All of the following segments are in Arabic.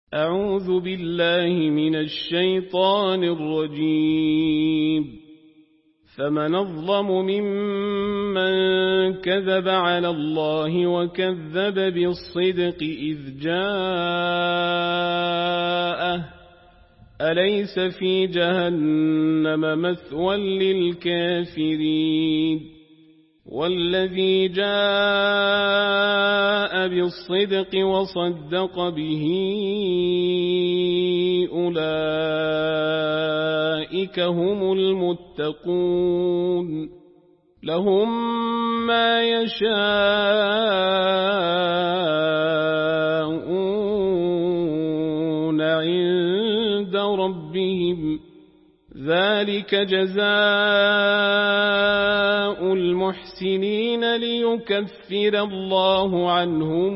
أعوذ بالله من الشيطان الرجيم. فمن أظلم ممن كذب على الله وكذب بالصدق إذ جاءه أليس في جهنم مثوى للكافرين والذي جاء بالصدق وصدق به أولئك هم المتقون لهم ما يشاءون عند ربهم ذلك جزاء المحسنين ليكفر الله عنهم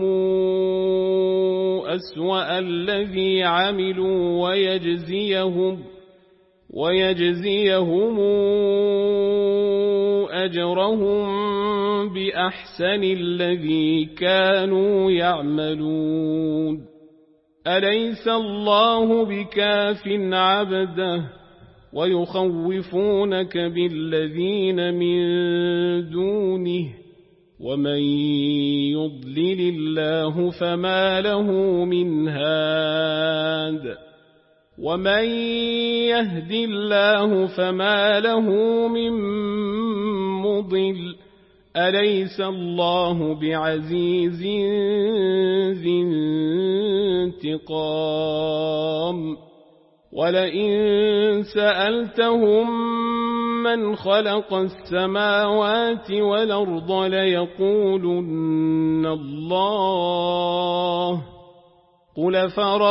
أسوأ الذي عملوا ويجزيهم أجرهم بأحسن الذي كانوا يعملون أليس الله بكاف عبده ويخوفونك بالذين من دونه ومن يضلل الله فما له من هاد ومن يهد الله فما له من مضل أليس الله بعزيز ذي انتقام ولئن سألتهم من خلق السماوات والأرض ليقولن الله قل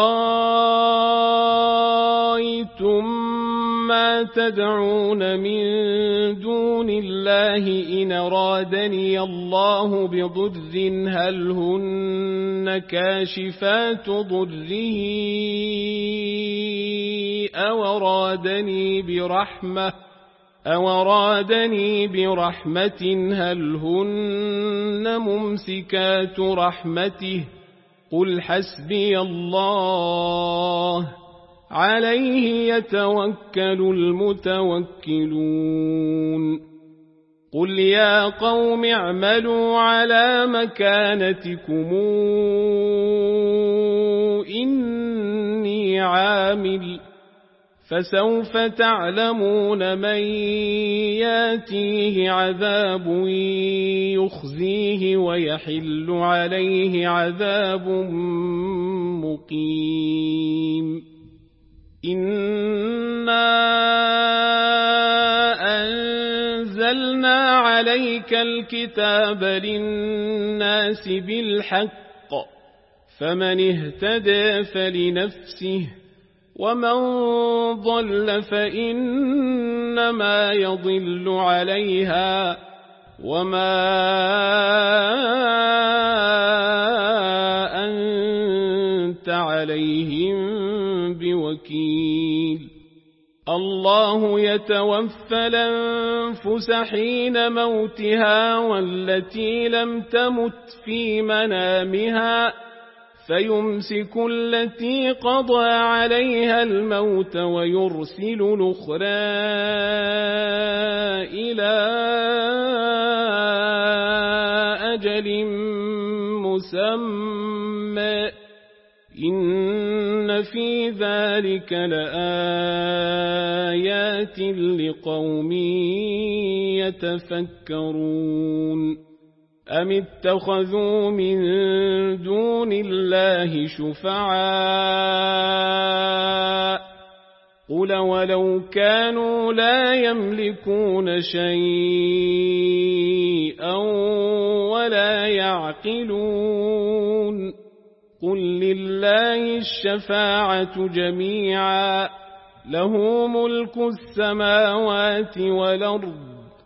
فرأيتم ما تدعون من دون الله إن أرادني الله بضر هل هن كاشفات ضره أو أرادني برحمة هل هن ممسكات رحمته قل حسبي الله عليه يتوكل المتوكلون قل يا قوم اعملوا على مكانتكم إني عامل فسوف تعلمون من ياتيه عذاب يخزيه ويحل عليه عذاب مقيم إنا أنزلنا عليك الكتاب للناس بالحق فمن اهتدى فلنفسه ومن ضل فإنما يضل عليها وما أنت عليهم بوكيل الله يتوفى الأنفس حين موتها والتي لم تمت في منامها فيمسك التي قضى عليها الموت ويرسل الأخرى إلى أجل مسمى إن في ذلك لآيات لقوم يتفكرون أم اتخذوا من دون الله شفعاء قل ولو كانوا لا يملكون شيئا ولا يعقلون قل لله الشفاعة جميعا له ملك السماوات والأرض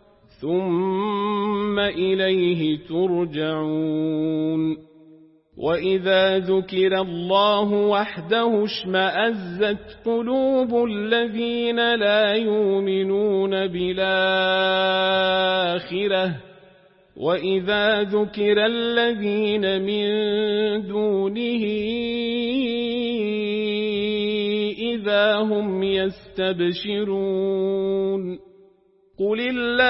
ثم إليه ترجعون وإذا ذكر الله وحده اشمأزت قلوب الذين لا يؤمنون بالآخرة وإذا ذكر الذين من دونه إذا هم يستبشرون قل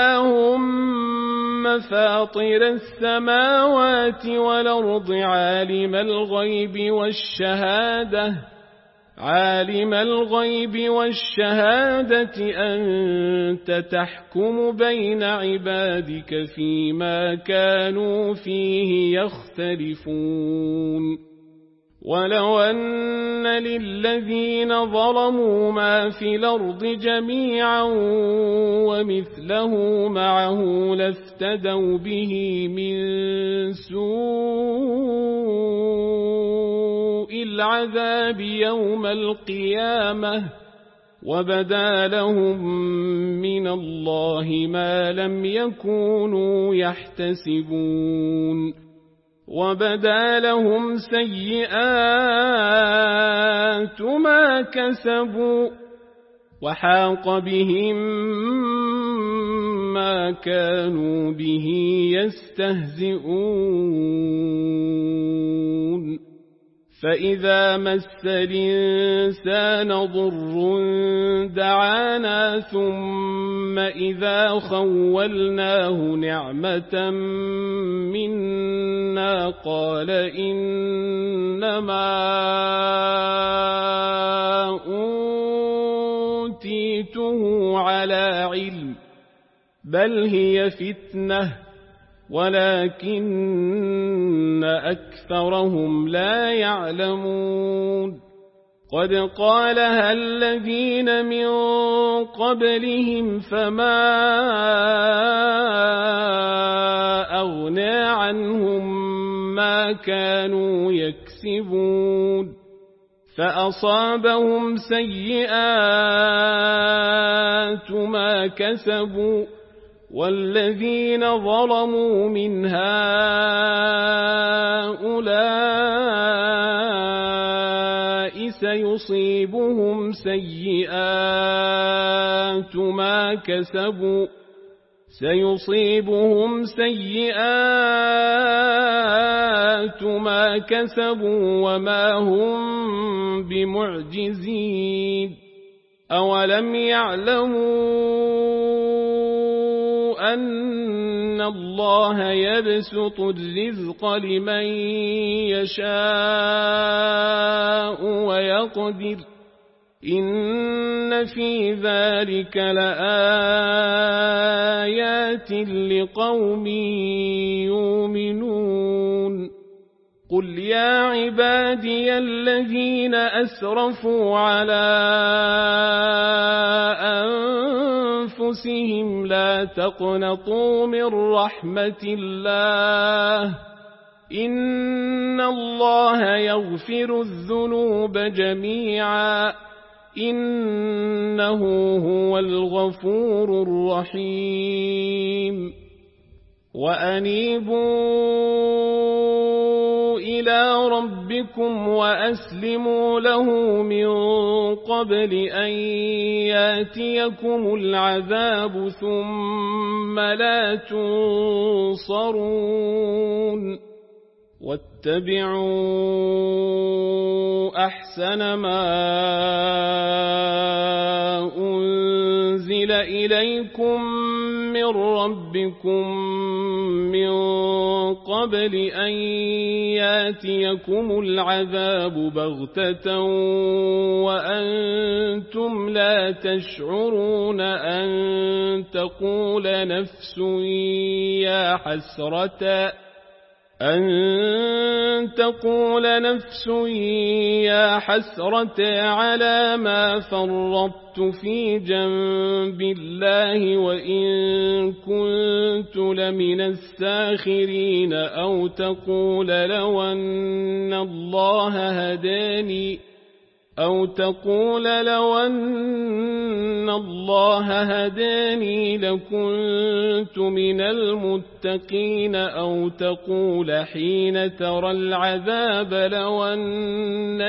اللهم فاطر السماوات والأرض عالم الغيب والشهادة أنت تحكم بين عبادك فيما كانوا فيه يختلفون ولو أن للذين ظلموا ما في الأرض جميعا ومثله معه لافتدوا به من سوء العذاب يوم القيامة وبدا لهم من الله ما لم يكونوا يحتسبون وبدا لهم سيئات ما كسبوا وحاق بهم ما كانوا به يستهزئون فإذا مس الإنسان ضر دعانا ثم إذا خولناه نعمة منا قال إنما أوتيته على علم بل هي فتنة ولكن أكثرهم لا يعلمون قد قالها الذين من قبلهم فما أغنى عنهم ما كانوا يكسبون فأصابهم سيئات ما كسبوا والذين ظلموا من هؤلاء سيصيبهم سيئات ما كسبوا وما هم بمعجزين أولم يعلموا أن الله يبسط الرزق لمن يشاء ويقدر إن في ذلك لآيات لقوم يؤمنون قل يا عبادي الذين أسرفوا على أنفسهم لا تقنطوا من رحمة الله إن الله يغفر الذنوب جميعا إنه هو الغفور الرحيم وأنيبوا إلى ربكم وأسلموا له من قبل أن ياتيكم العذاب ثم لا تنصرون واتبعوا أحسن ما أنزل إليكم من ربكم من قبل أن ياتيكم العذاب بغتة وأنتم لا تشعرون أن تقول نفس يا حسرة على ما فرطت في جنب الله وإن كنت لمن الساخرين أو تقول لو أن الله هداني لكنت من المتقين أو تقول حين ترى العذاب لو أن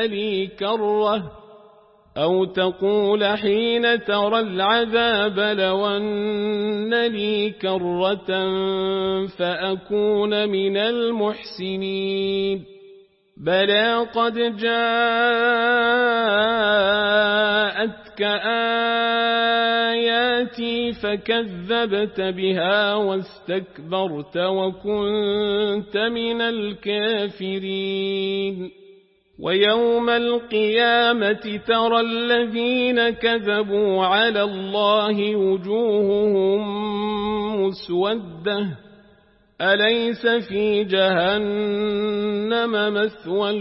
لي كرة فأكون من المحسنين بلى قد جاءتكم جاءتك آياتي فكذبت بها واستكبرت وكنت من الكافرين ويوم القيامة ترى الذين كذبوا على الله وجوههم مسودة أليس في جهنم مثوى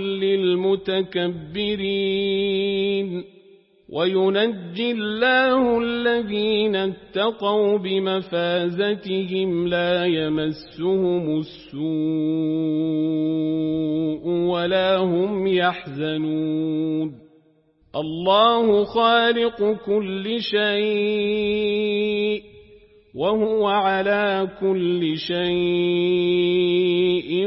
للمتكبرين وينجي الله الذين اتقوا بمفازتهم لا يمسهم السوء ولا هم يحزنون الله خالق كل شيء وهو على كل شيء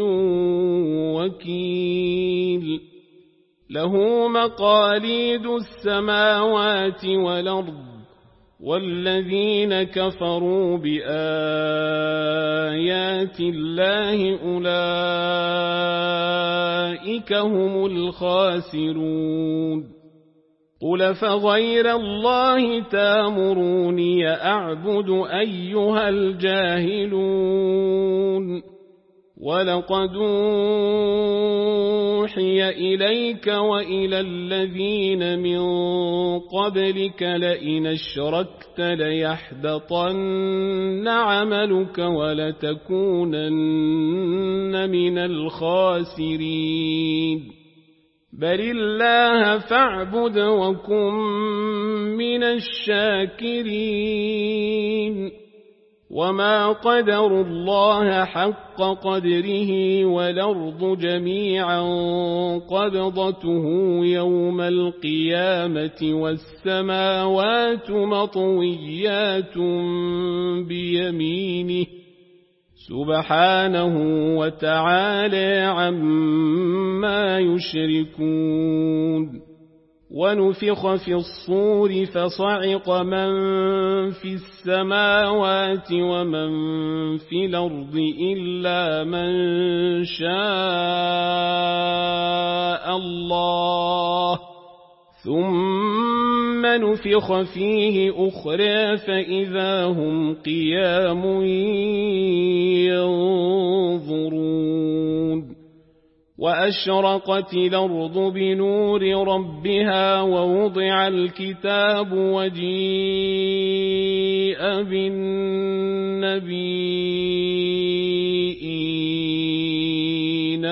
وكيل له مقاليد السماوات والأرض والذين كفروا بآيات الله أولئك هم الخاسرون قل فغير الله تامروني أعبد أيها الجاهلون ولقد أوحي إليك وإلى الذين من قبلك لئن أشركت ليحبطن عملك ولتكونن من الخاسرين بل الله فاعبد وكن من الشاكرين وما قدروا الله حق قدره والأرض جميعا قبضته يوم القيامة والسماوات مطويات بيمينه سبحانه وتعالى عما يشركون ونفخ في الصور فصعق من في السماوات ومن في الأرض إلا من شاء الله ثم نفخ فيه أخرى فإذا هم قيام ينظرون وأشرقت الأرض بنور ربها ووضع الكتاب وجيء بالنبيين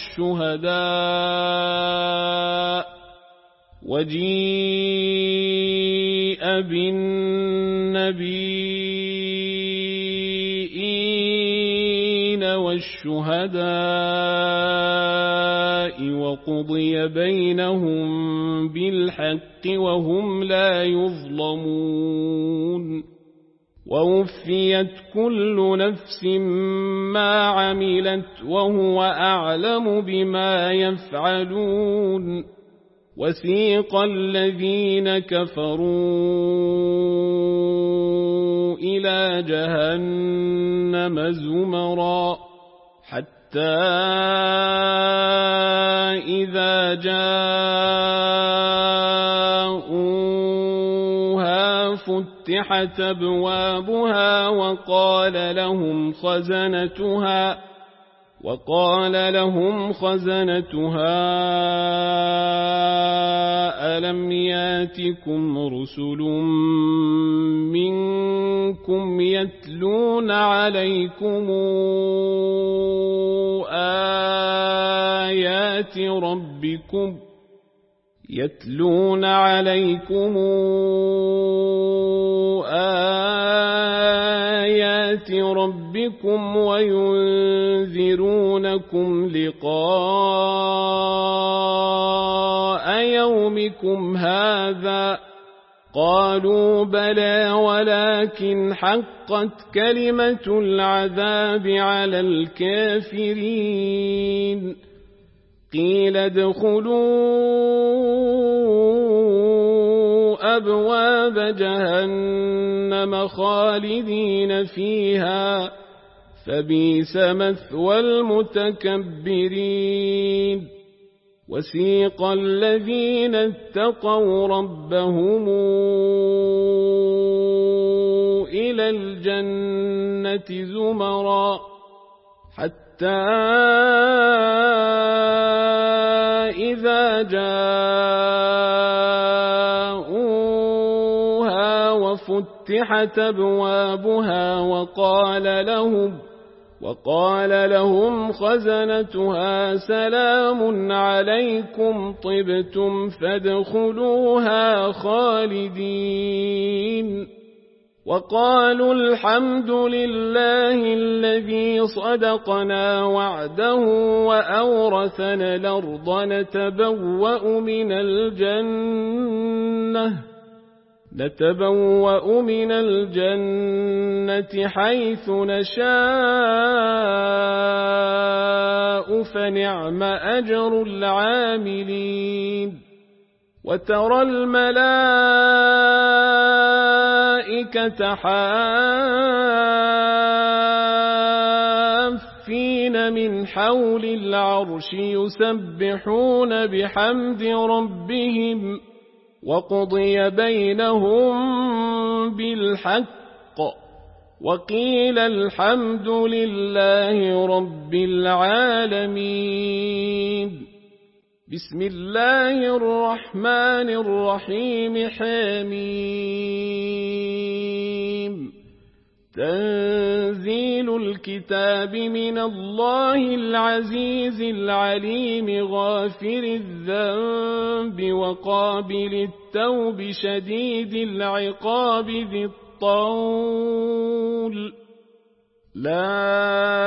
والشهداء وقضي بينهم بالحق وهم لا يظلمون ووفيت كل نفس ما عملت وهو أعلم بما يفعلون وسيق الذين كفروا إلى جهنم زمرا حتى إذا جاءوها فتحت أبوابها وقال لهم خزنتها ألم ياتكم رسل منكم يتلون عليكم آيات ربكم وينذرونكم لقاء يومكم هذا قالوا بلى ولكن حقت كلمة العذاب على الكافرين قيل ادخلوا أبواب جهنم خالدين فيها فبئس مثوى المتكبرين وسيق الذين اتقوا ربهم إلى الجنة زمرا حتى إذا جاءوها وفتحت أبوابها وقال لهم خزنتها سلام عليكم طبتم فادخلوها خالدين وقالوا الحمد لله الذي صدقنا وعده وأورثنا الأرض نتبوأ من الجنة حيث نشاء فنعم أجر العاملين وترى الملائكة حافين من حول العرش يسبحون بحمد ربهم وقضي بينهم بالحق وقيل الحمد لله رب العالمين. بسم الله الرحمن الرحيم حميم. تنزيل الكتاب من الله العزيز العليم غافر الذنب وقابل التوب شديد العقاب ذي الطول لا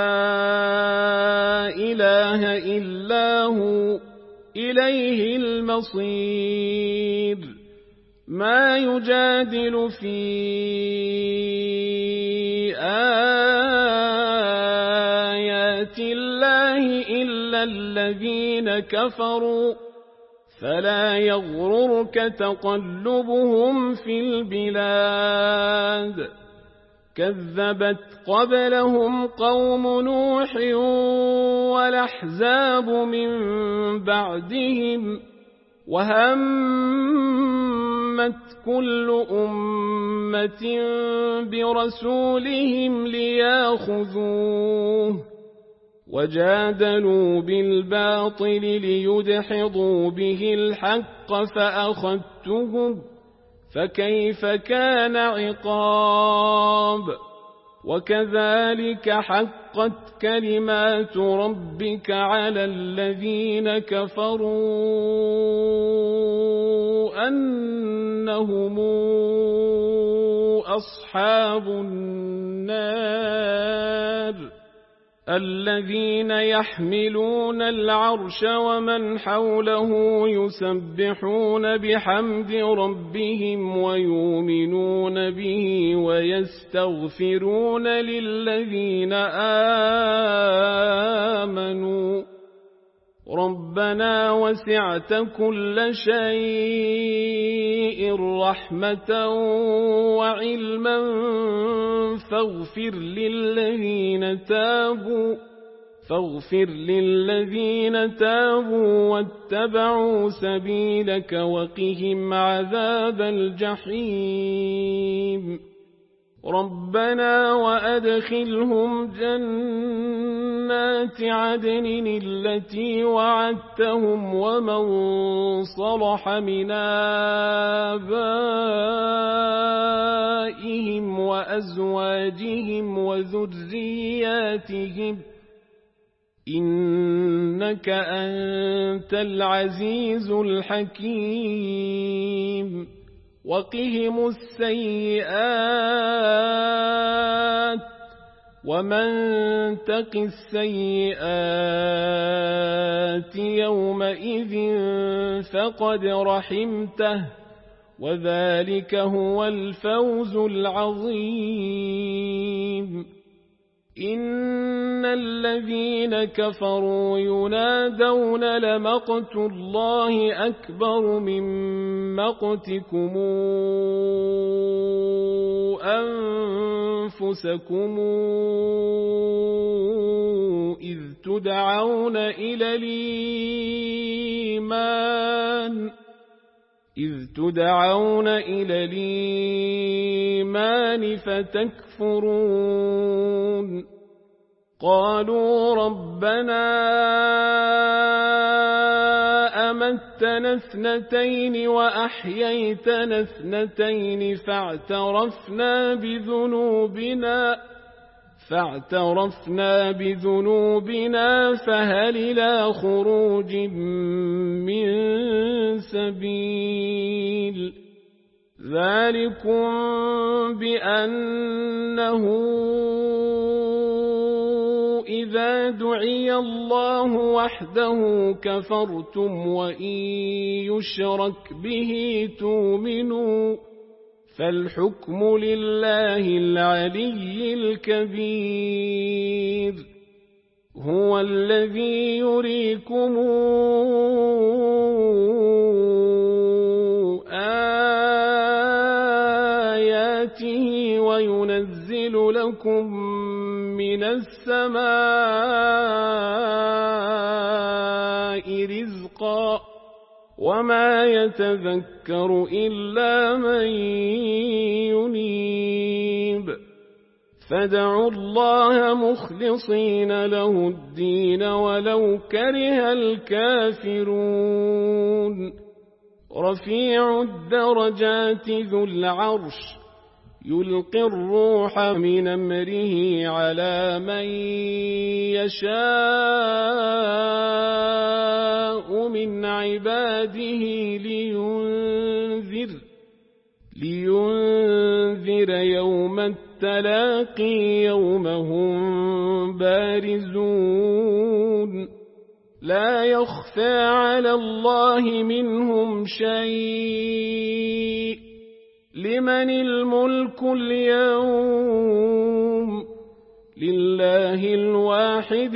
إله إلا هو إليه المصير. ما يجادل في آيات الله إلا الذين كفروا فلا يغررك تقلبهم في البلاد. كذبت قبلهم قوم نوح والأحزاب من بعدهم وهمت كل أمة برسولهم ليأخذوه وجادلوا بالباطل ليدحضوا به الحق فأخذتهم فكيف كان عقاب. وكذلك حقت كلمات ربك على الذين كفروا أنهم أصحاب النار الذين يحملون العرش ومن حوله يسبحون بحمد ربهم ويؤمنون به ويستغفرون للذين آمنوا ربنا وسعت كل شيء رحمة وعلما فاغفر للذين تابوا واتبعوا سبيلك وقهم عذاب الجحيم. ربنا وأدخلهم جنات عدن التي وعدتهم ومن صلح من آبائهم وأزواجهم وذرياتهم إنك أنت العزيز الحكيم. وقهم السيئات ومن تق السيئات يومئذ فقد رحمته وذلك هو الفوز العظيم. إن الذين كفروا ينادون لمقت الله أكبر من مقتكم أنفسكم إذ تدعون إلى الإيمان فتكفرون قالوا ربنا أمتنا اثنتين وأحييتنا اثنتين فاعترفنا بذنوبنا فهل إلى خروج من سبيل ذلكم بأنه إذا دعي الله وحده كفرتم وإن يشرك به تؤمنوا فالحكم لله العلي الكبير هو الذي يريكم آياته وينزل لكم من السماء رزقا وما يتذكر إلا من ينيب فادعوا الله مخلصين له الدين ولو كره الكافرون رفيع الدرجات ذو العرش يلقي الروح من أمره على من يشاء من عباده لينذر يوم التلاقي يوم هم بارزون لا يخفى على الله منهم شيء لمن الملك اليوم لله الواحد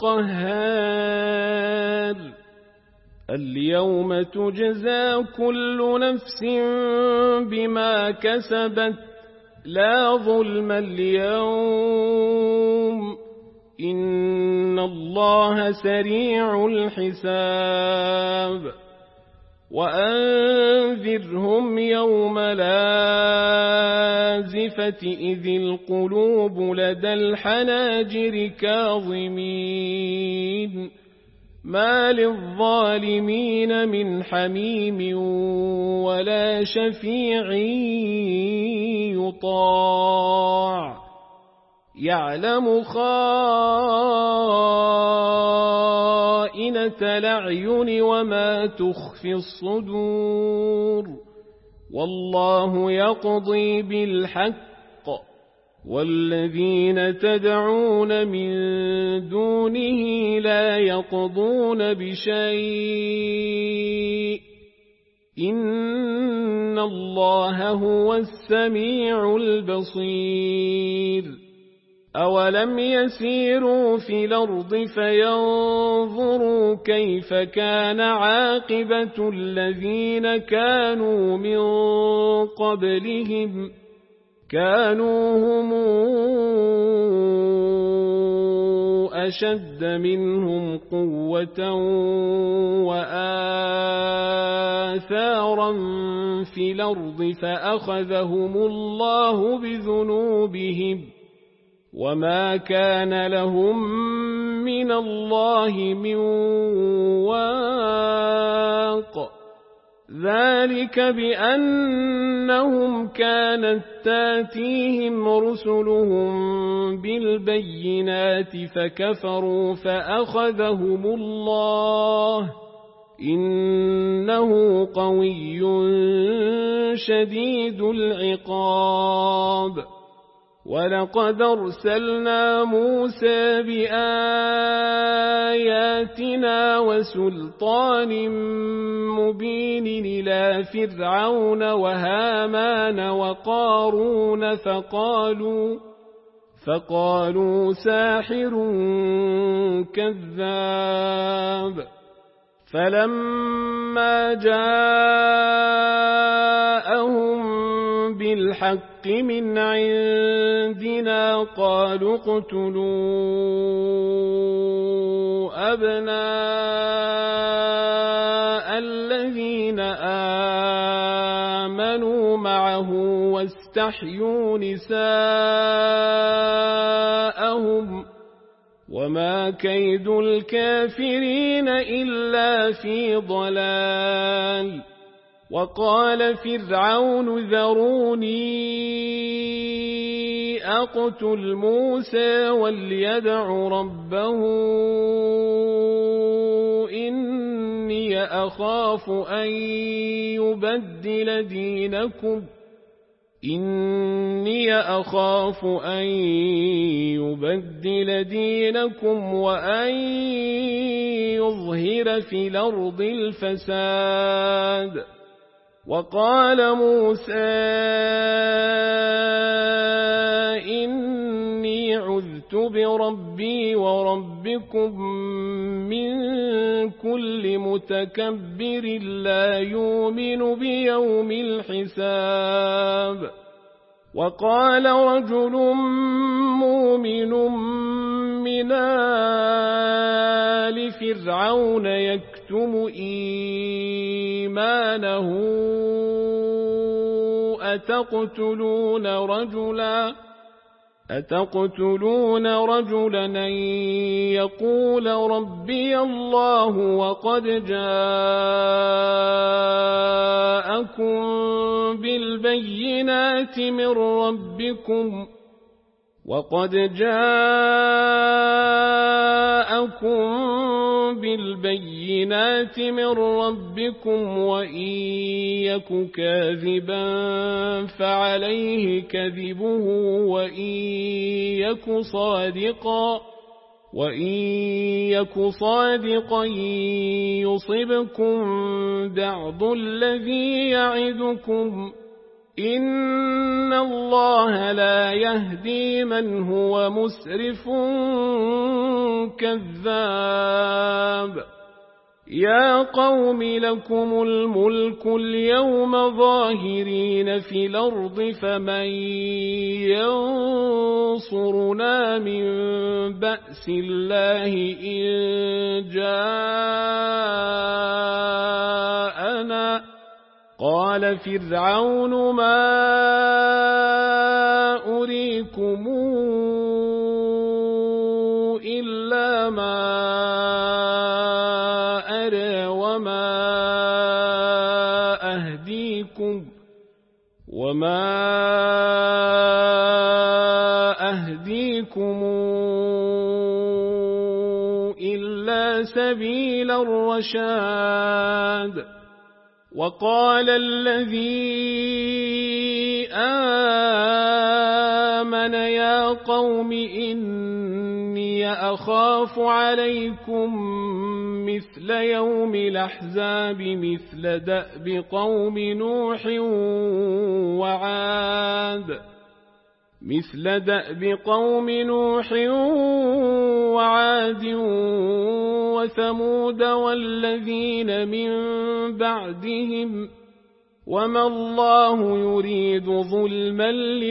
القهار اليوم تجزى كل نفس بما كسبت لا ظلم اليوم إن الله سريع الحساب وأنذرهم يوم الآزفة إذ القلوب لدى الحناجر كاظمين ما للظالمين من حميم ولا شفيع يطاع يعلم خائنة الأعين وما تخفي الصدور والله يقضي بالحق والذين تدعون من دونه لا يقضون بشيء إن الله هو السميع البصير أولم يسيروا في الأرض فينظروا كيف كان عاقبة الذين كانوا من قبلهم كانوا هم أشد منهم قوة وآثارا في الأرض فأخذهم الله بذنوبهم وما كان لهم من الله من واق ذلك بأنهم كانت تاتيهم رسلهم بالبينات فكفروا فأخذهم الله إنه قوي شديد العقاب ولقد أرسلنا موسى بآياتنا وسلطان مبين إلى فرعون وهامان وقارون فقالوا ساحر كذاب. فلما جاءهم بالحق من عندنا قالوا اقتلوا أبناء الذين آمنوا معه واستحيوا نساءهم وما كيد الكافرين إلا في ضلال. وقال فرعون ذروني أقتل موسى وليدع ربه إني أخاف أن يبدل دينكم وأن يظهر في الأرض الفساد. وقال موسى إني عذت بربي وربكم من كل متكبر لا يؤمن بيوم الحساب. وقال رجل مؤمن من آل فرعون يكتم إيمانه أتقتلون رجلا أن يقول ربي الله وقد جاءكم بالبينات من ربكم وإن يك كاذبا فعليه كذبه وإن يك صادقا يصبكم بعض الذي يعدكم إن الله لا يهدي من هو مسرف كذاب. يا قوم لكم الملك اليوم ظاهرين في الأرض فمن ينصرنا من بأس الله إن جاءنا. قال فرعون ما أريكم إلا ما أرى وما أهديكم إلا سبيل الرشاد. وقال الذي آمن يا قوم إني أخاف عليكم مثل يوم الأحزاب مثل دأب قوم نوح وعاد وثمود والذين من بعدهم وما الله يريد ظلما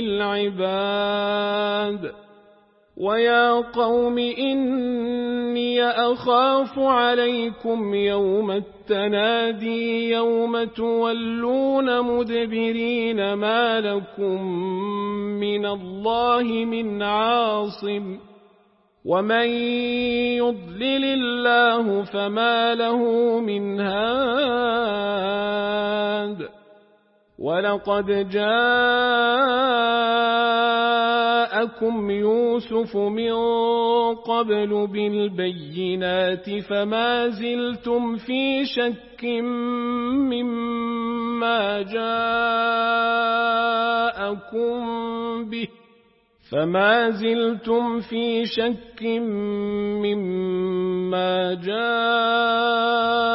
للعباد. ويا قوم إني أخاف عليكم يوم التنادي يوم تولون مدبرين ما لكم من الله من عاصم ومن يضلل الله فما له من هاد. ولقد جاءكم يوسف من قبل بالبينات فما زلتم في شك مما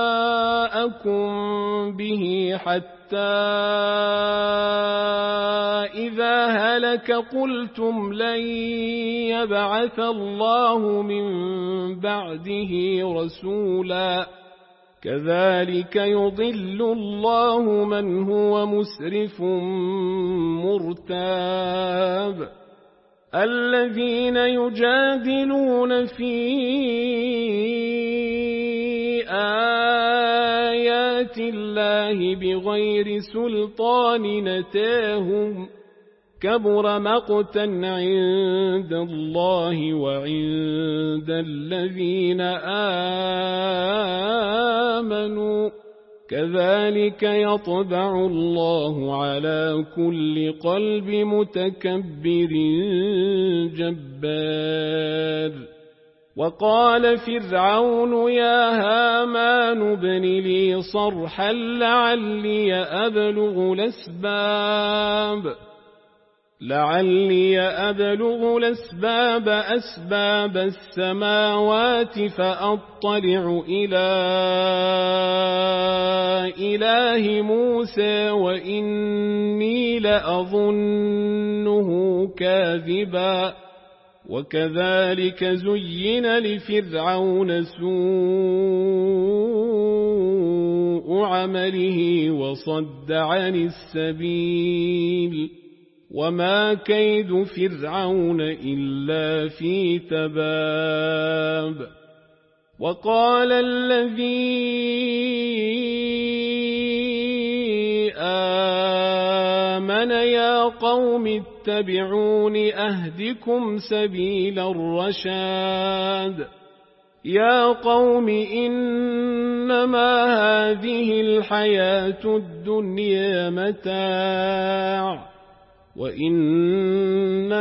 جاءكم به حتى إذا هلك قلتم لن يبعث الله من بعده رسولا كذلك يضل الله من هو مسرف مرتاب الذين يجادلون في آيات الله بغير سلطان أتاهم كبر مقتا عند الله وعند الذين آمنوا كذلك يطبع الله على كل قلب متكبر جبار وقال فرعون يا هامان ابن لي صرحا لعلي أبلغ الأسباب أسباب السماوات فأطلع إلى إله موسى وإني لأظنه كاذبا وكذلك زين لفرعون سوء عمله وصد عن السبيل وما كيد فرعون إلا في تباب وقال الذي آمن يا قوم اتبعون أهدكم سبيل الرشاد يا قوم إنما هذه الحياة الدنيا متاع وإن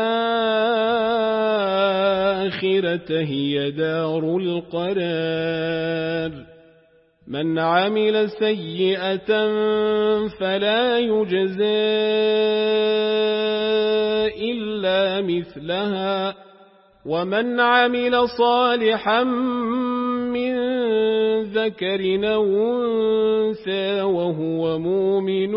الآخرة هي دار القرار من عمل سيئة فلا يجزى إلا مثلها ومن عمل صالحا من ذكر أو أنثى وهو مؤمن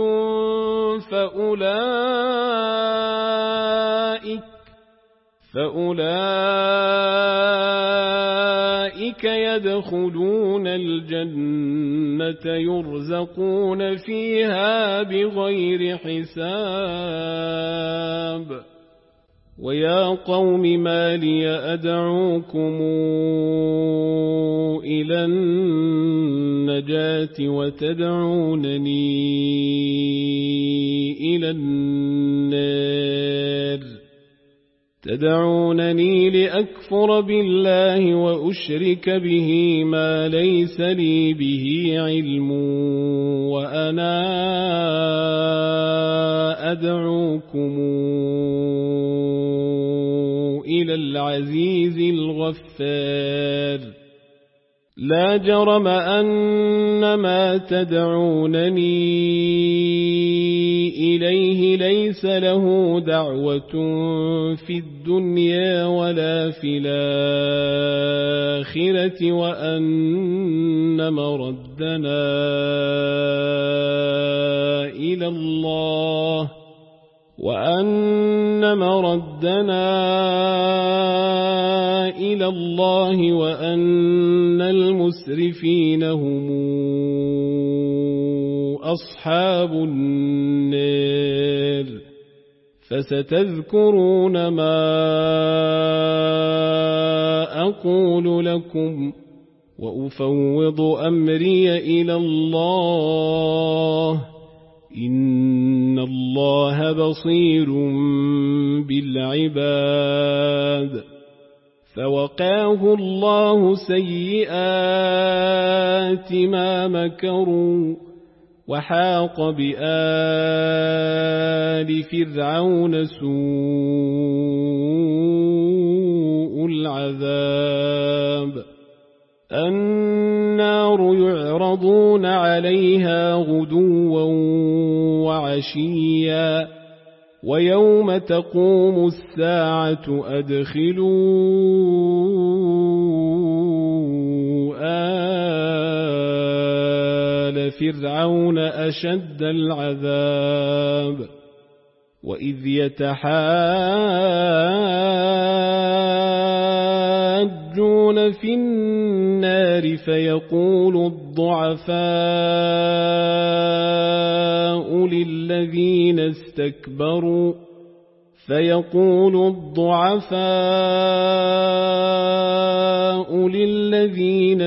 فأولئك يدخلون الجنة يرزقون فيها بغير حساب ويا قوم ما لي أدعوكم إلى النجاة وتدعونني إلى النار تدعونني لأكفر بالله وأشرك به ما ليس لي به علم وأنا أدعوكم إلى العزيز الغفار لا جرم أن ما تدعونني إليه ليس له دعوة في الدنيا ولا في الآخرة وأن مردنا إلى الله وأن المسرفين هم أصحاب النار فستذكرون ما أقول لكم وأفوض أمري إلى الله إن الله بصير بالعباد فوقاه الله سيئات ما مكروا وحاق بآل فرعون سوء العذاب النار يعرضون عليها غدوا وعشيا ويوم تقوم الساعة أدخلوا آل فرعون أشد العذاب وإذ يتحاجون في النار فيقول الضعفاء للذين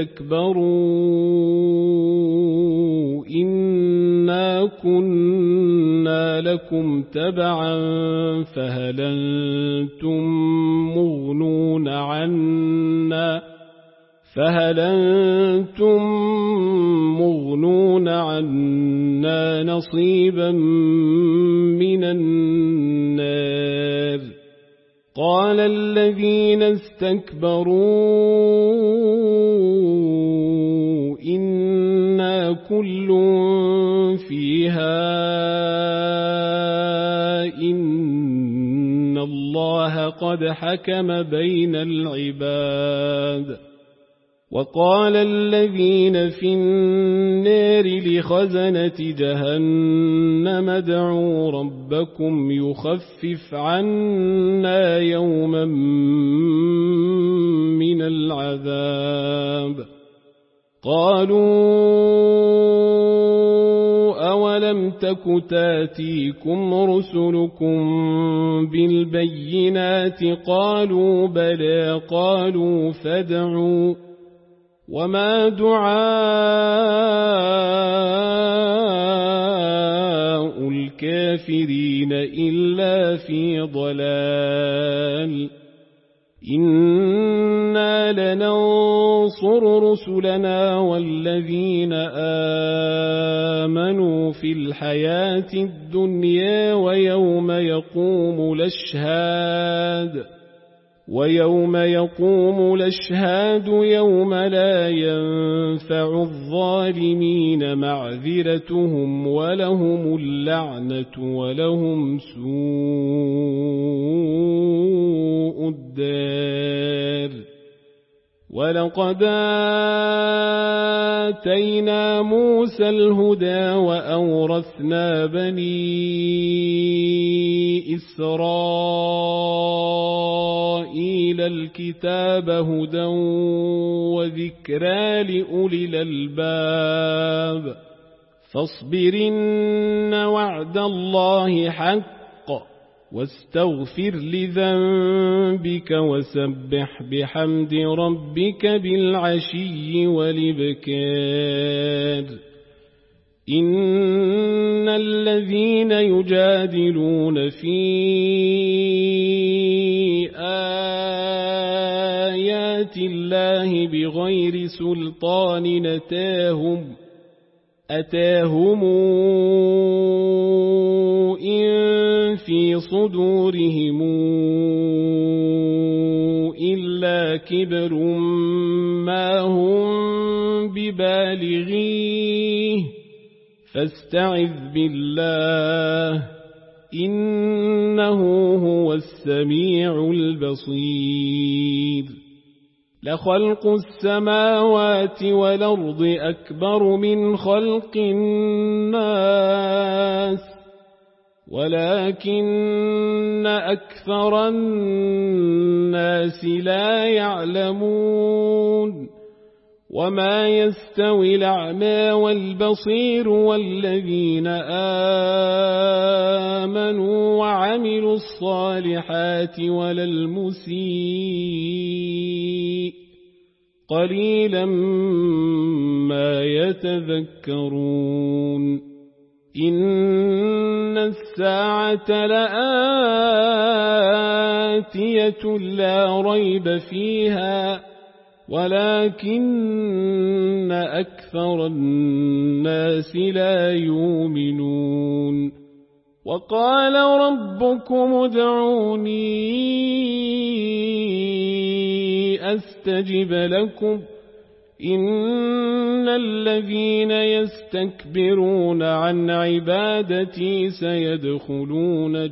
استكبروا إنا كنا لكم تبعا فهل أنتم مغنون عنا نصيبا من النار قال الذين استكبروا إنا كل فيها إن الله قد حكم بين العباد وقال الذين في النار لخزنة جهنم ادعوا ربكم يخفف عنا يوما من العذاب قالوا أولم تك تاتيكم رسلكم بالبينات قالوا بلى قالوا فادعوا وما دعاء الكافرين إلا في ضلال إنا لننصر رسلنا والذين آمنوا في الحياة الدنيا ويوم يقوم الأشهاد يوم لا ينفع الظالمين معذرتهم ولهم اللعنة ولهم سوء الدار ولقد آتينا موسى الهدى وأورثنا بني إسرائيل الكتاب هدى وذكرى لأولي الألباب فاصبر إن وعد الله حق واستغفر لذنبك وسبح بحمد ربك بالعشي والإبكار إن الذين يجادلون في آيات الله بغير سلطان أتاهم إن في صدورهم إلا كبر ما هم ببالغيه فاستعذ بالله إنه هو السميع البصير لخلق السماوات والأرض أكبر من خلق الناس ولكن أكثر الناس لا يعلمون وما يستوي الأعمى والبصير والذين آمنوا وعملوا الصالحات ولا المسيء قليلا ما يتذكرون إن الساعة لآتية لا ريب فيها ولكن أكثر الناس لا يؤمنون وقال ربكم ادعوني أستجب لكم إن الذين يستكبرون عن عبادتي سيدخلون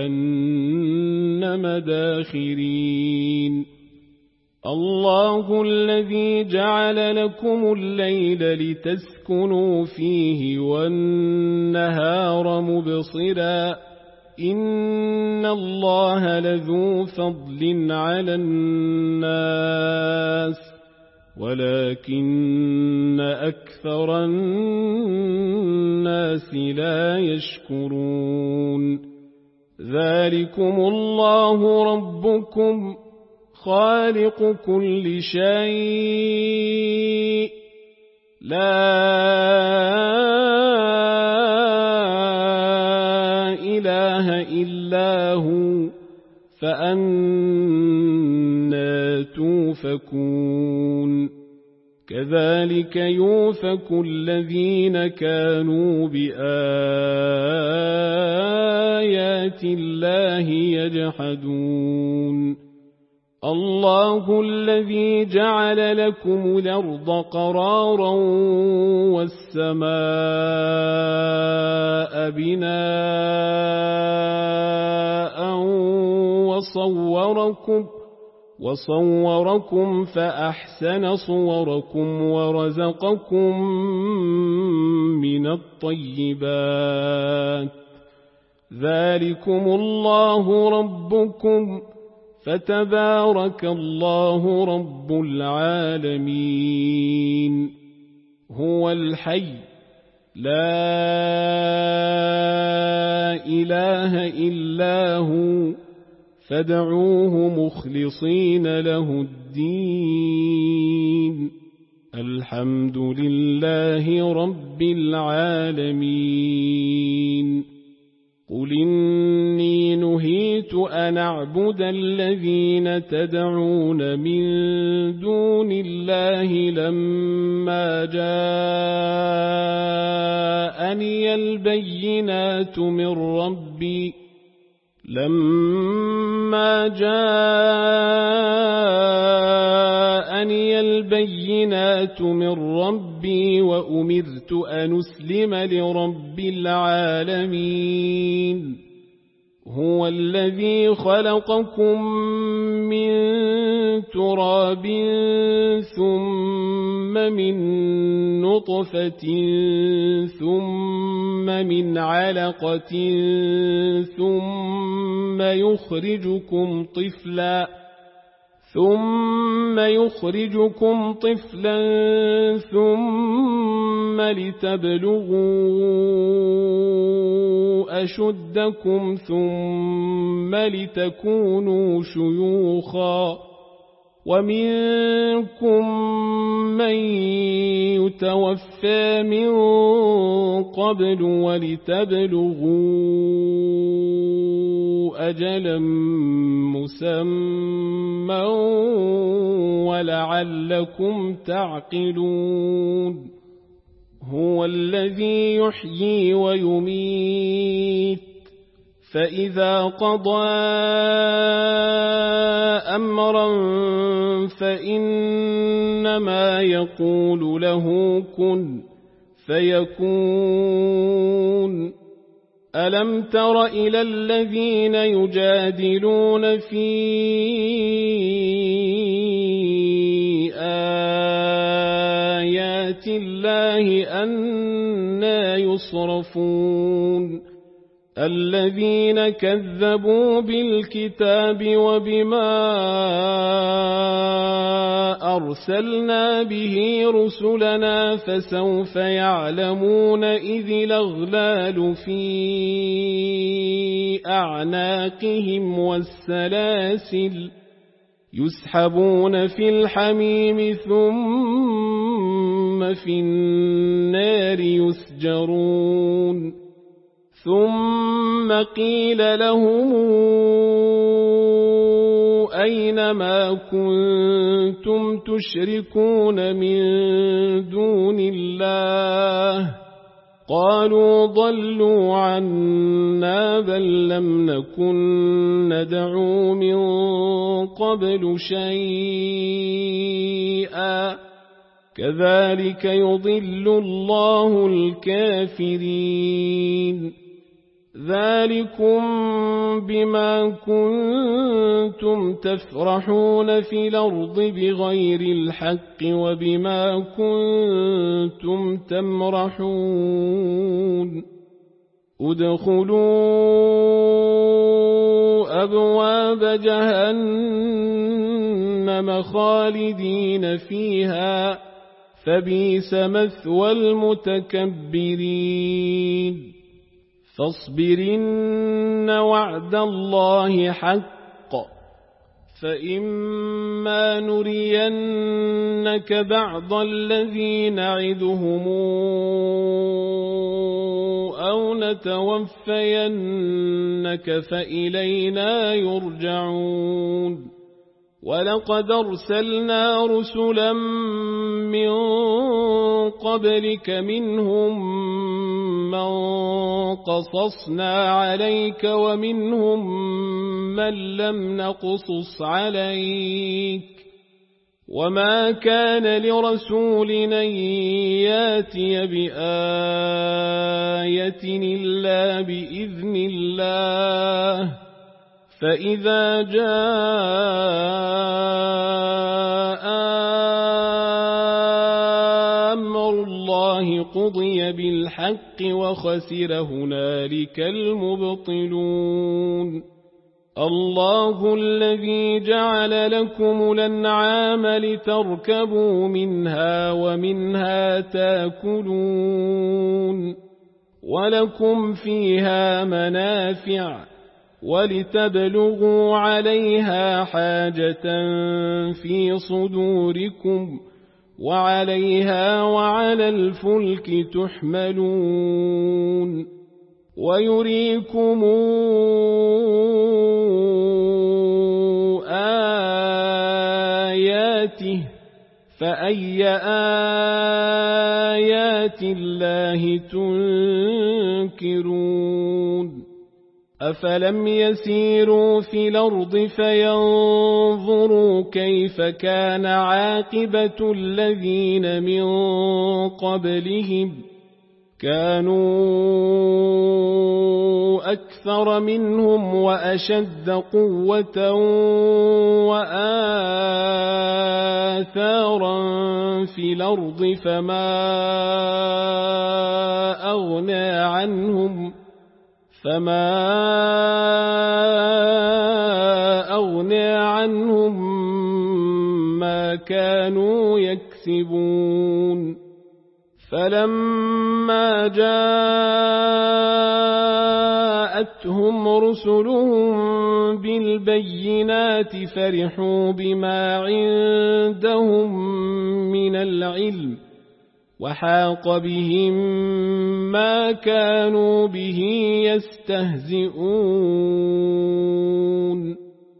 جهنم داخرين الله الذي جعل لكم الليل لتسكنوا فيه والنهار مبصرا إن الله لذو فضل على الناس ولكن أكثر الناس لا يشكرون ذلكم الله ربكم خالق كل شيء لا إله إلا هو فأنى توفكون كذلك يوفك الذين كانوا بآيات الله يجحدون الله الذي جعل لكم الأرض قرارا والسماء بناء وصوركم فأحسن صوركم ورزقكم من الطيبات ذلكم الله ربكم فتبارك الله رب العالمين هو الحي لا إله إلا هو فادعوه مخلصين له الدين الحمد لله رب العالمين قل إني نهيت أن أعبد الذين تدعون من دون الله لما جاءني البينات من ربي وأمرت أن أسلم لرب العالمين هو الذي خلقكم من تراب ثم من نطفة ثم من علقة ثم يخرجكم طفلا ثم لتبلغوا أشدكم ثم لتكونوا شيوخا ومنكم من يتوفى من قبل ولتبلغوا أجلا مسمى ولعلكم تعقلون هو الذي يحيي ويميت فإذا قضى أمرا فإنما يقول له كن فيكون ألم تر إلى الذين يجادلون في آيات الله أنى يصرفون الذين كذبوا بالكتاب وبما أرسلنا به رسلنا فسوف يعلمون إذ الأغلال في أعناقهم والسلاسل يسحبون في الحميم ثم في النار يسجرون ثم قيل لهم أين ما كنتم تشركون من دون الله قالوا ضلوا عنا بل لم نكن ندعو من قبل شيئا كذلك يضل الله الكافرين ذلكم بما كنتم تفرحون في الأرض بغير الحق وبما كنتم تمرحون ادخلوا أبواب جهنم خالدين فيها فبئس مثوى المتكبرين فاصبرن وعد الله حق فإما نرينك بعض الذي نعدهم أو نتوفينك فإلينا يرجعون ولقد أرسلنا رسلا من قبلك منهم من قصصنا عليك ومنهم من لم نقصص عليك وما كان لرسول أن ياتي بآية إلا بإذن الله فإذا جاء أمر الله قضي بالحق وخسر هنالك المبطلون الله الذي جعل لكم الأنعام لتركبوا منها ومنها تاكلون ولكم فيها منافع ولتبلغوا عليها حاجة في صدوركم وعليها وعلى الفلك تحملون ويريكم آياته فأي آيات الله تنكرون أفلم يسيروا في الأرض فينظروا كيف كان عاقبة الذين من قبلهم كانوا أكثر منهم وأشد قوة وآثارا في الأرض فما أغنى عنهم ما كانوا يكسبون فلما جاءتهم رسلهم بالبينات فرحوا بما عندهم من العلم وحاق بهم ما كانوا به يستهزئون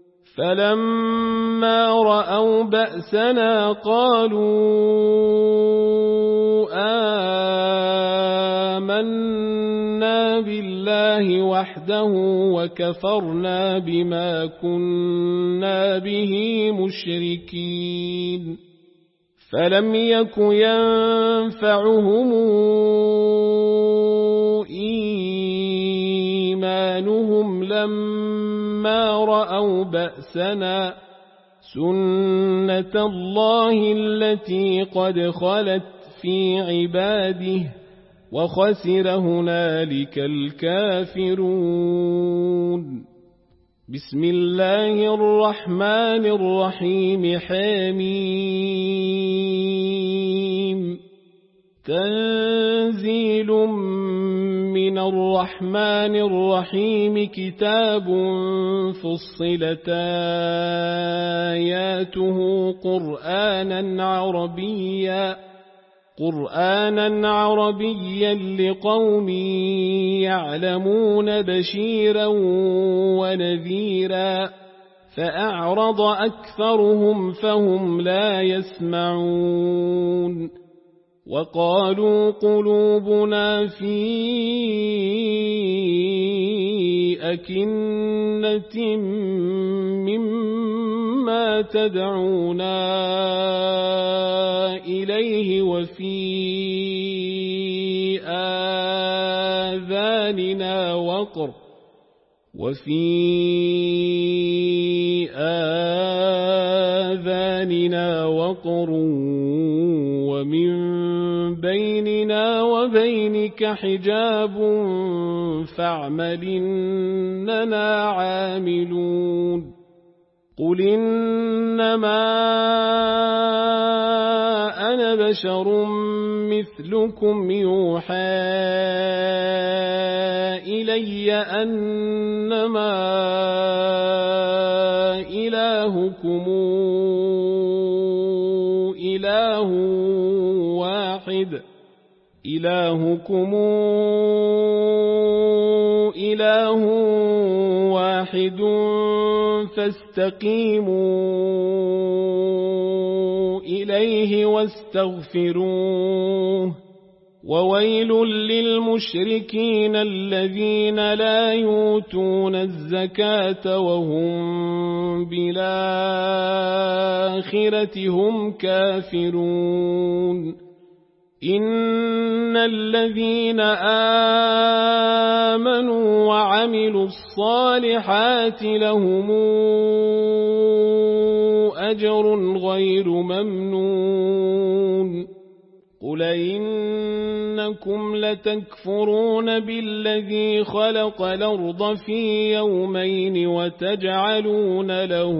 فلما رأوا بأسنا قالوا آمنا بالله وحده وكفرنا بما كنا به مشركين فلم يك ينفعهم إيمانهم لما رأوا بأسنا سنة الله التي قد خلت في عباده وخسر هنالك الكافرون بسم الله الرحمن الرحيم حميم تنزيل من الرحمن الرحيم كتاب فصلت آياته قرآنا عربيا لقوم يعلمون بشيرا ونذيرا فأعرض أكثرهم فهم لا يسمعون وقالوا قلوبنا في أكنة مما تدعونا إليه وفي آذاننا وقر ومن بيننا وبينك حجاب فاعمل إننا عاملون قل إنما أنا بشر مثلكم يوحى إلي أنما إلهكم إله واحد فاستقيموا إليه واستغفروه وويل للمشركين الذين لا يؤتون الزكاة وهم بالآخرة هم كافرون إن الذين آمنوا وعملوا الصالحات لهم أجر غير ممنون قل إنكم لتكفرون بالذي خلق الأرض في يومين وتجعلون له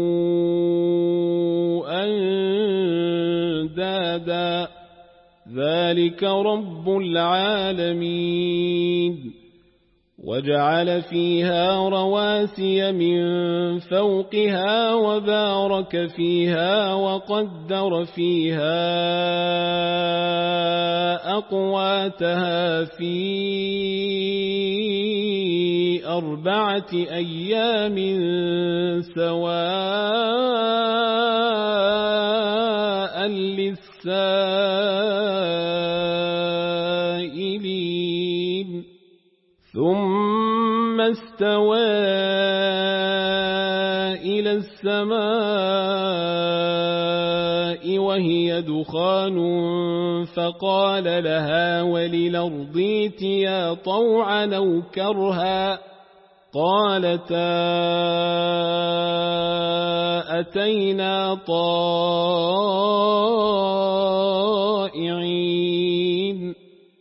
أندادا ذلك رب العالمين وجعل فيها رواسي من فوقها وبارك فيها وقدر فيها أقواتها في 4 أيام سواء للسائلين ثم استوى إلى السماء وهي دخان فقال لها وللأرض ائتيا طوعا أو كرها قالتا أتينا طائعين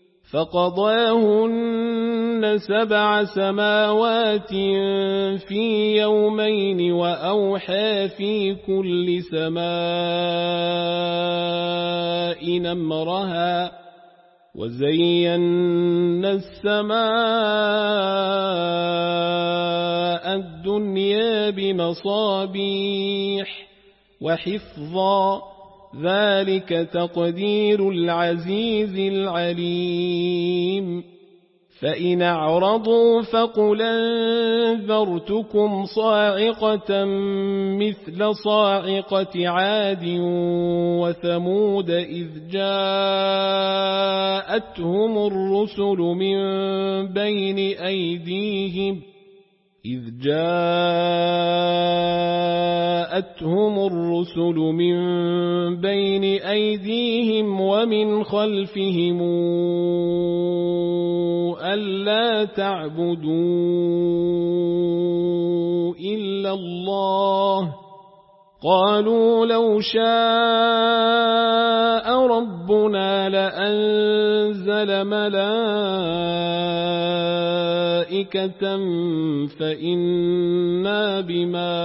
فقضاهن 7 سماوات في يومين وأوحى في كل سماء أمرها وزينا السماء الدنيا بمصابيح وحفظا ذلك تقدير العزيز العليم فإن أعرضوا فقل أنذرتكم صاعقة مثل صاعقة عاد وثمود إذ جاءتهم الرسل من بين أيديهم ومن خلفهم ألا تعبدوا إلا الله قالوا لو شاء ربنا لأنزل ملائكة فإنا بما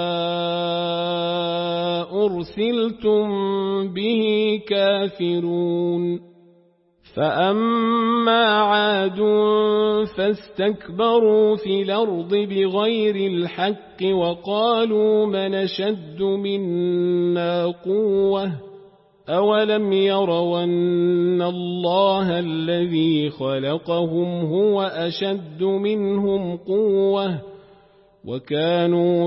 أرسلتم به كافرون فأما عاد فاستكبروا في الأرض بغير الحق وقالوا من أشد منا قوة أولم يروا أن الله الذي خلقهم هو أشد منهم قوة وكانوا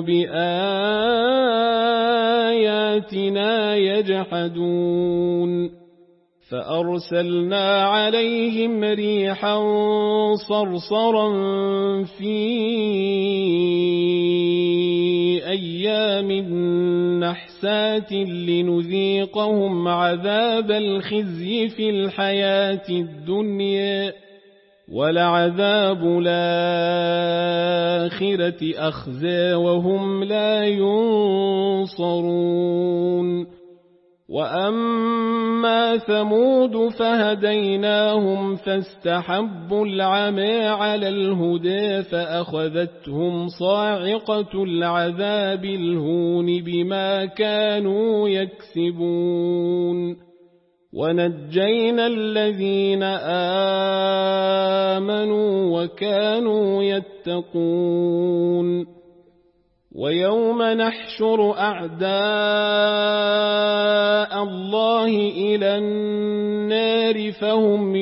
بآياتنا يجحدون فأرسلنا عليهم ريحا صرصرا في أيام نحسات لنذيقهم عذاب الخزي في الحياة الدنيا ولعذاب الآخرة أخزى وهم لا ينصرون وأما ثمود فهديناهم فاستحبوا العمى على الهدى فأخذتهم صاعقة العذاب الهون بما كانوا يكسبون ونجينا الذين آمنوا وكانوا يتقون ويوم نحشر أعداء الله إلى النار فهم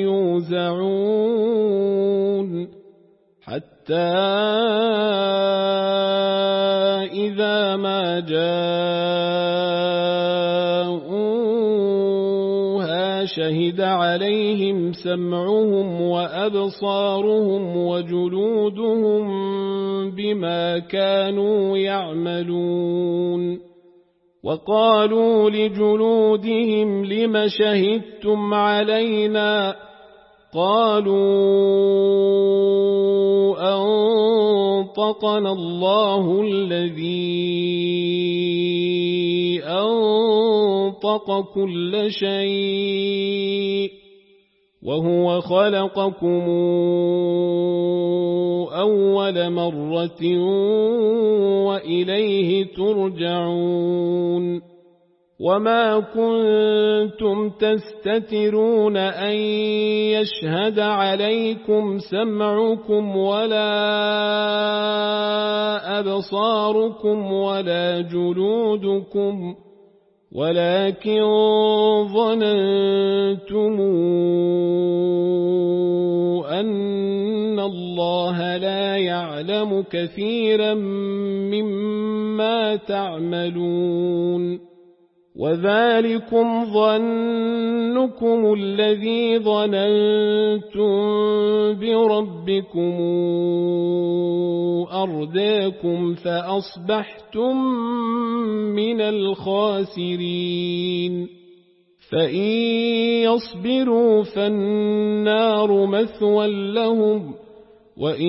يوزعون حتى إذا ما جاءوها شهد عليهم سمعهم وأبصارهم وجلودهم بما كانوا يعملون وقالوا لجلودهم لم شهدتم علينا قالوا أنطقنا الله الذي أنطق كل شيء وهو خلقكم أول مرة وإليه ترجعون وما كنتم تستترون أن يشهد عليكم سمعكم ولا أبصاركم ولا جلودكم ولكن ظننتم أن الله لا يعلم كثيرا مما تعملون وذلكم ظنكم الذي ظننتم بربكم أرداكم فأصبحتم من الخاسرين فإن يصبروا فالنار مثوى لهم وإن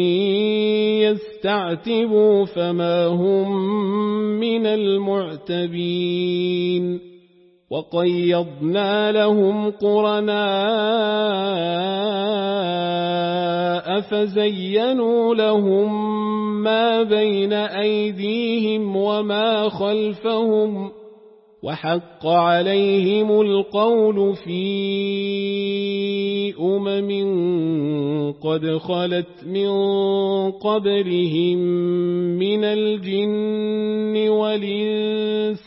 يستعتبوا فما هم من المعتبين وقيضنا لهم قرناء فزينوا لهم ما بين أيديهم وما خلفهم وحق عليهم القول في قد خلت من قبلهم من الجن والإنس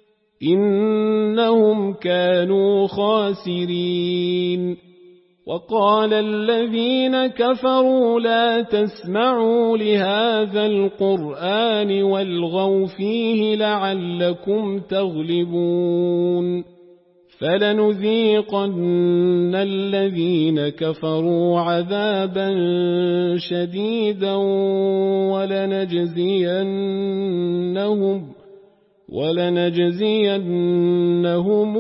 إنهم كانوا خاسرين وقال الذين كفروا لا تسمعوا لهذا القرآن والغوا فيه لعلكم تغلبون فلنذيقن الذين كفروا عذابا شديدا ولنجزينهم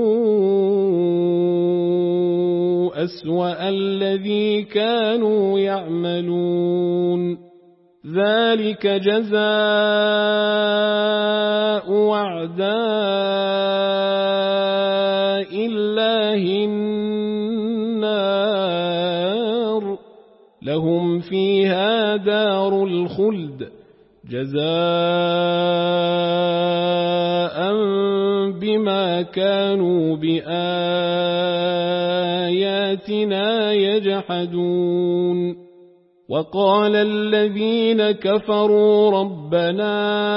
أسوأ الذي كانوا يعملون ذلك جزاء أعداء الله النار لهم فيها دار الخلد جزاء بما كانوا بآياتنا يجحدون وقال الذين كفروا ربنا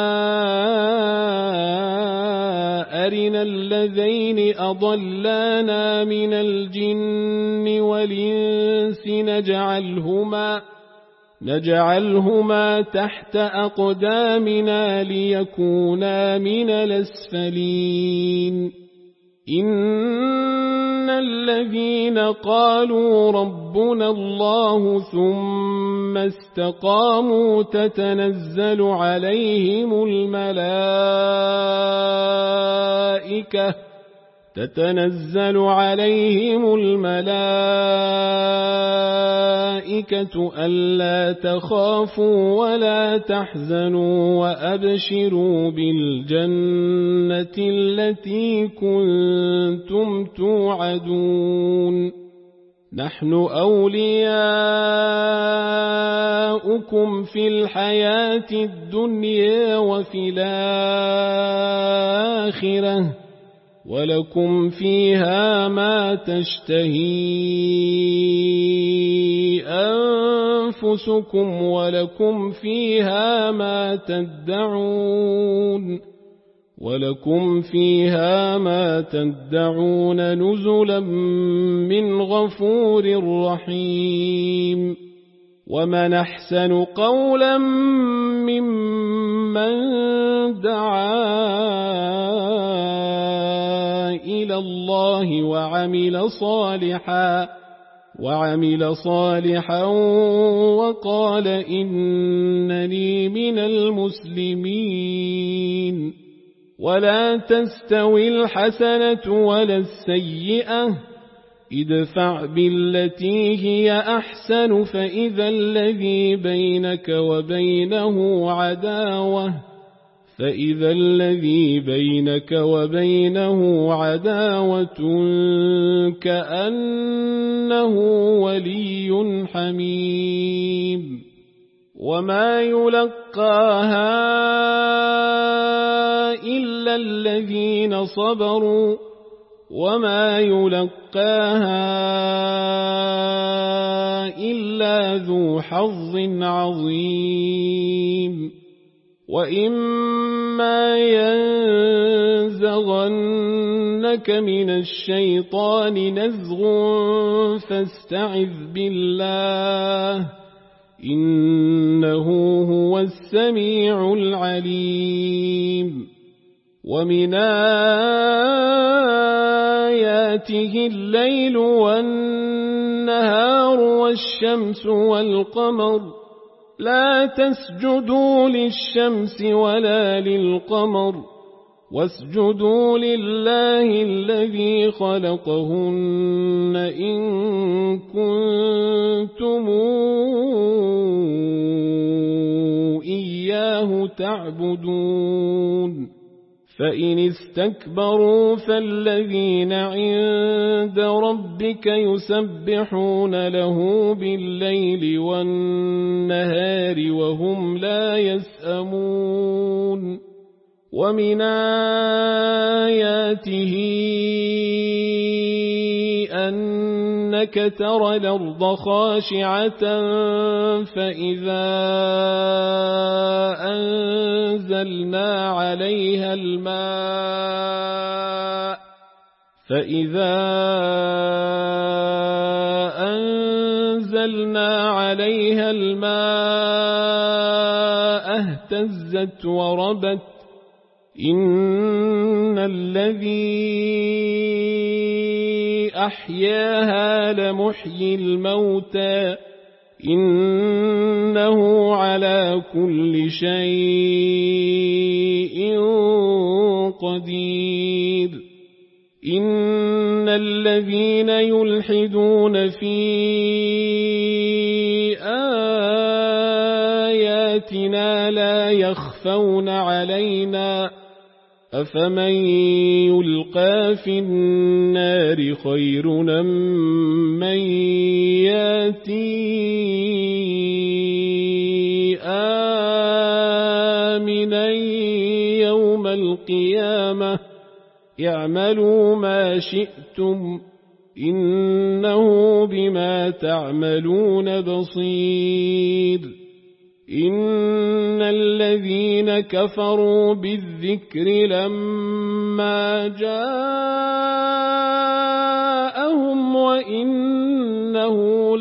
أرنا الذين أضلانا من الجن والإنس نجعلهما تحت أقدامنا ليكونا من الأسفلين إن الذين قالوا ربنا الله ثم استقاموا تتنزل عليهم تتنزل عليهم الملائكة ألا تخافوا ولا تحزنوا وأبشروا بالجنة التي كنتم توعدون نحن أولياؤكم في الحياة الدنيا وفي الآخرة ولكم فيها ما تشتهي أنفسكم ولكم فيها ما تدعون نزلا من غفور رحيم ومن أحسن قولا ممن دعا إلى الله وعمل صالحا وقال إنني من المسلمين ولا تستوي الحسنة ولا السيئة ادفع بالتي هي أحسن فإذا الذي بينك وبينه عداوة كأنه ولي حميم وما يلقاها إلا الذين صبروا وما يلقاها إلا ذو حظ عظيم وإما ينزغنك من الشيطان نزغ فاستعذ بالله إنه هو السميع العليم ومن آياته الليل والنهار والشمس والقمر لا تسجدوا للشمس ولا للقمر واسجدوا لله الذي خلقهن إن كنتم إياه تعبدون فإن استكبروا فالذين عند ربك يسبحون له بالليل والنهار وهم لا يسأمون ومن آياته أنك ترى الأرض خاشعة فإذا أنزلنا عليها الماء اهتزت وربت إن الذي أحياها لمحيي الموتى إنه على كل شيء قدير إن الذين يلحدون في آياتنا لا يخفون علينا أفمن يلقى في النار خير من ياتي آمنا يوم القيامة اعملوا ما شئتم إنه بما تعملون بصير إن الذين كفروا بالذكر لما جاءهم وإنه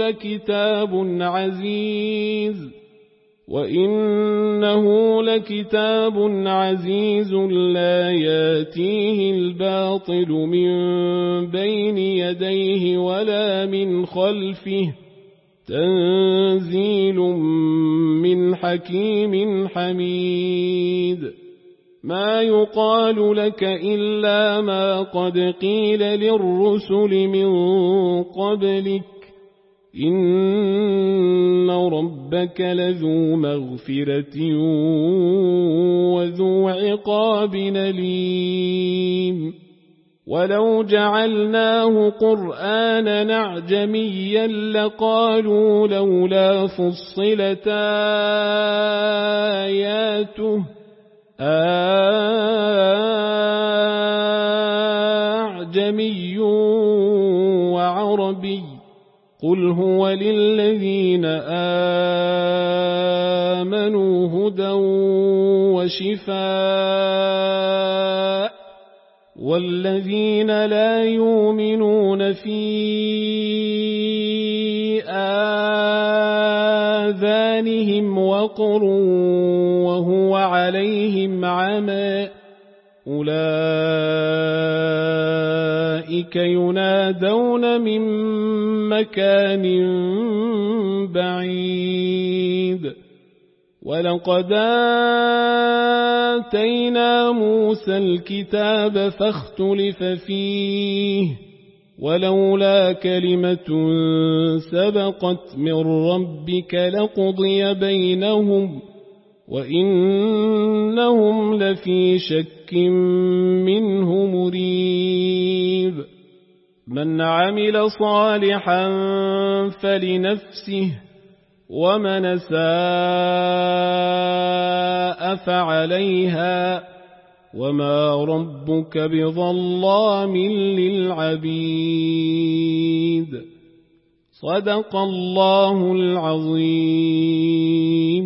لكتاب عزيز لا ياتيه الباطل من بين يديه ولا من خلفه تنزيل من حكيم حميد ما يقال لك إلا ما قد قيل للرسل من قبلك إن ربك لذو مغفرة وذو عقاب أليم ولو جعلناه قرآنا أعجميا لقالوا لولا فصلت آياته أعجمي وعربي قل هو للذين آمنوا هدى وشفاء والذين لا يؤمنون في آذانهم وقر وهو عليهم عمى أولئك ينادون من مكان بعيد ولقد آتينا موسى الكتاب فاختلف فيه ولولا كلمة سبقت من ربك لقضي بينهم وإنهم لفي شك منه مريب من عمل صالحا فلنفسه ومن ساء فعليها وما ربك بظلام للعبيد صدق الله العظيم.